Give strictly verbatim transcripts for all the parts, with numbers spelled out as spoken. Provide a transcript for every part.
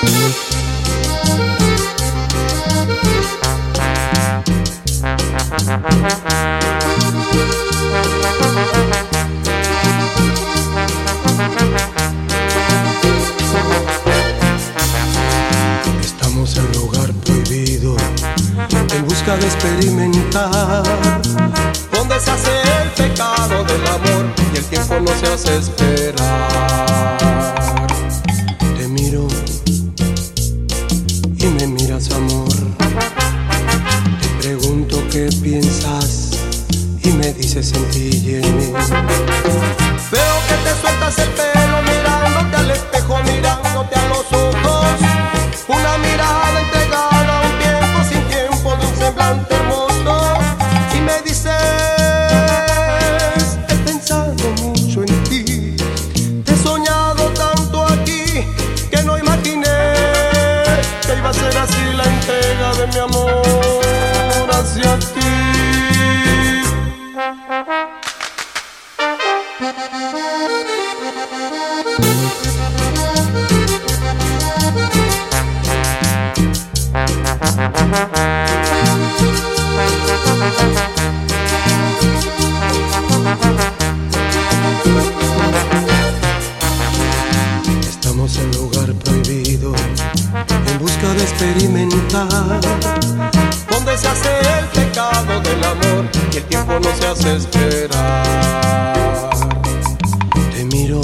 Estamos en un lugar prohibido, en busca de experimentar, donde se hace el pecado del amor y el tiempo no se hace esperar. Te miro y me miras, amor. Te pregunto qué piensas y me dices en ti y en mí. Veo que te sueltas el pelo mirándote al espejo, mirándote a los ojos. Una mirada entregada a un tiempo sin tiempo, de un semblante hermoso. Y me dices, he pensado mucho en ti, te he soñado tanto aquí, que no imaginé que iba a ser así la entrega de mi amor hacia ti. Estamos en un lugar prohibido, en busca de experimentar, donde se hace el pecado del amor y el tiempo no se hace esperar. Te miro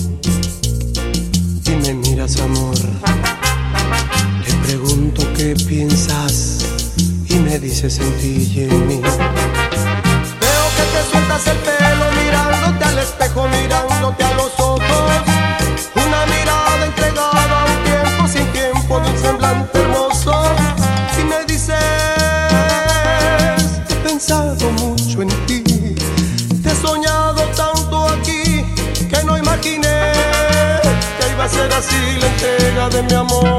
y me miras, amor. Te pregunto qué piensas y me dices en ti y en mí. Veo que te sueltas el pelo mirándote al espejo, mirándote a los ojos. Una mirada entregada a un tiempo sin tiempo, de un semblante hermoso. Y me dices, he pensado mucho en ti, te he soñado tanto aquí, que no imaginé que iba a ser así la entrega de mi amor